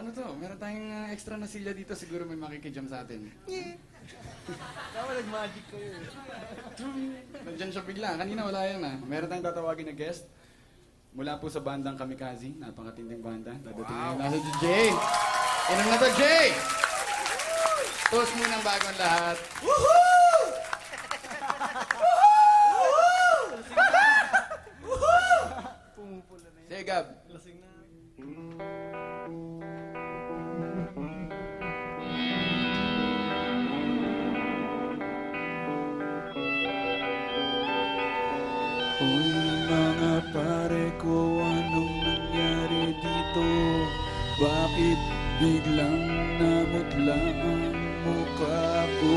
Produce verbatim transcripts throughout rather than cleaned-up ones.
ano to? Meron tayong uh, extra na silya dito. Siguro may makikijam sa atin. Yeah. Tama, nag-magic kayo. Nandiyan siya bigla. Kanina wala yan ah. Meron tayong tatawagin na guest. Mula po sa bandang Kamikaze. Napakatinding banda. Dadating wow. Nasa si Jay. Inom na to, Jay! Toast muna ang bagong lahat. Woohoo! Woohoo! Pumupula na yun. Sige, Gab. Lasing na. Uy, mga pare ko, anong nangyari dito? Bakit biglang namutla ang mukha ko?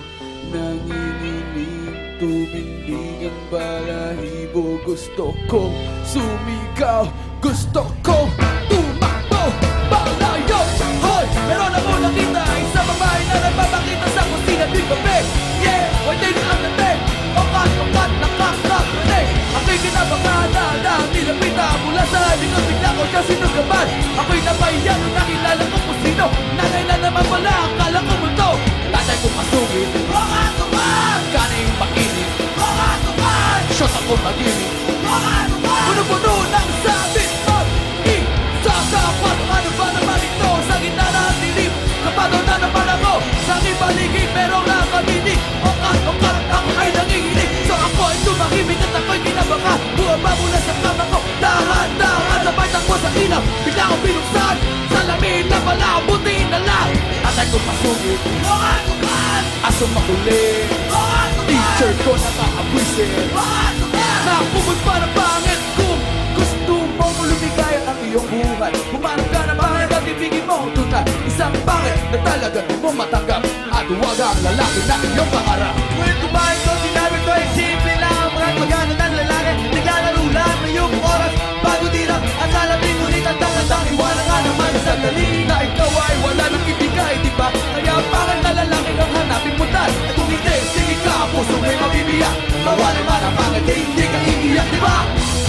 Nanginginig, tumindig ang balahibo. Gusto kong sumigaw, gusto kong tumakbo, palayo. Hoy, meron ako nakita isang babae na nagpapakita sa kusina tuwing gabi. Yeah, waiting ang dating. Okat, okat, nakakak, hey. Ako'y kinabangada na nilapita mula sa likod. Bigla ko siya sinugaban. Ako'y napahiya nung nakilala ko kung sino. Nanay na naman pala, akala ko multo. Tatay ko pasungit, okat, okat. Kaning makinig, okat, okat. Shot ako maginig, okat, okat. Puno-puno ng sabit, okat. Isasakot, ano ba naman ito? Sa gitna ng dilim, kapado na naman ako. Sa aking paligid, merong nakaminig. Okat, okat, ako ay nanginginig. So ako ay tumahimik at ako'y kinabaka. Buwaba mula sa kama ko, dahan-dahan. Sabay takbo sa ilaw, bigla akong binuksan. Salamin na pala, butiin na lang. Tatay ko pasungit, okat, okat. Aso makulit, okat, okat. Teacher ko nakakabwisit, okat, okat. Nakapumot para pangit. Kung gusto mong lumigaya ang iyong buhay, humanap ka na pangit at ibigin mo tunay. Isang pangit na talaga di mo matanggap. At huwag ang lalaki na iyong pangarap. Ngunit kumain ko, sinabi ko ay simple lang. Ang mga magana ng lalaki, naglalaro lang na yung oras. Bago dirang at salamin, ngunit ang tangatang iwala nga naman sa sandali. Na ikaw ay wala nang ibigay, di ba? Kaya pangit na lalaki ang hanapin mo tal. At kung hindi, sige ka, puso may mabibiyak. Mawala man ang pangit, eh, hindi ka iiyak, di ba?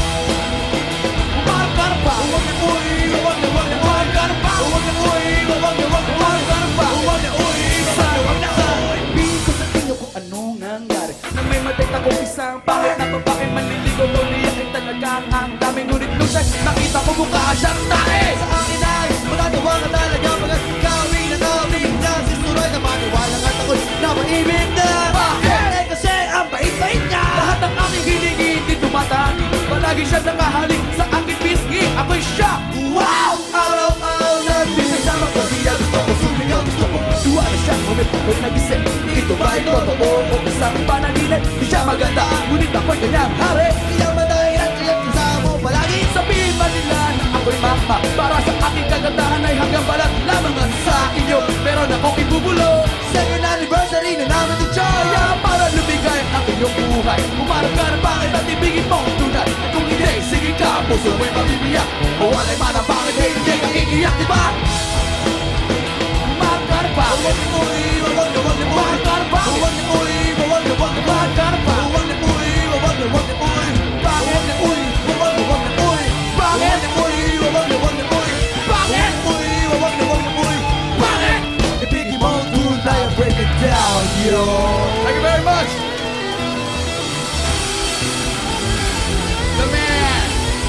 Umarap ka na pa, huwag na uy, huwag na huwag na umarap ka na pa, huwag na uy, huwag na huwag na umarap ka na pa, huwag na uy, huwag na uy. Sabihin ko sa inyo kung anong nangyari. Nang may matay akong isang pangit na babae manliligo mo niya ay talagang ang dami. Ngunit nung siya nakita ko mukha siyang tae. Sa akin ay magagawa ka talaga. Mga gawin na gawin na sinuroy na maniwala at ako'y napaibig na. Bakit? Eh kasi ang bait-bait niya. Lahat ng aking hilingi di tumatagi. Palagi siya nakahalik sa aking pisngi. Ako'y siya. Wow! Araw-araw na Di sa isang pagkasiya. Gusto ko sumigaw. Gusto ko tuwa na siya. Ngunit ako'y nagising. Ito ba ay totoo o isang panaginip? Di siya maganda. Ngunit ako'y kanyang hari. Iyang matay at iyang kasama mo palagi. Sabihin ba nila na ako'y mama? Para sa aking kagandahan ay hanggang balat lamang ang sa inyo. Meron akong ibubulo. Second anniversary na namin ng joy. Kaya para lumigay ang iyong buhay, umarap ka na pangit at ibigin mo tunay. At kung hindi, sige ka, puso mo'y mabibiyak. O walay man ang pangit, eh, hindi ka iiyak, di ba? Umarap ka na pangit. Huwag na uy, huwag na huwag na uy. Umarap ka na pangit. Huwag na uy, huwag na huwag na uy. Umarap ka na pangit. Huwag na uy, huwag na huwag na uy. Pangit. Huwag na uy, huwag na huwag na uy. Pangit. Huwag na uy, huwag na huwag na uy. Pangit. Uy, huwag na huwag na uy. Pangit! Ibigin mo tunay ang break it down, yo. Thank you very much! The man!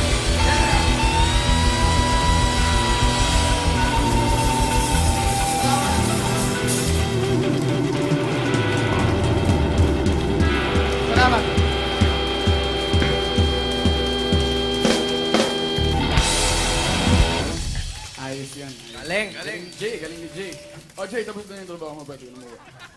Salamat! Ayos yan. Galing, Galing. Jay, galing ni Jay. Oh, Jay, tapos na yung trabaho mo ba? Tingnan mo ba?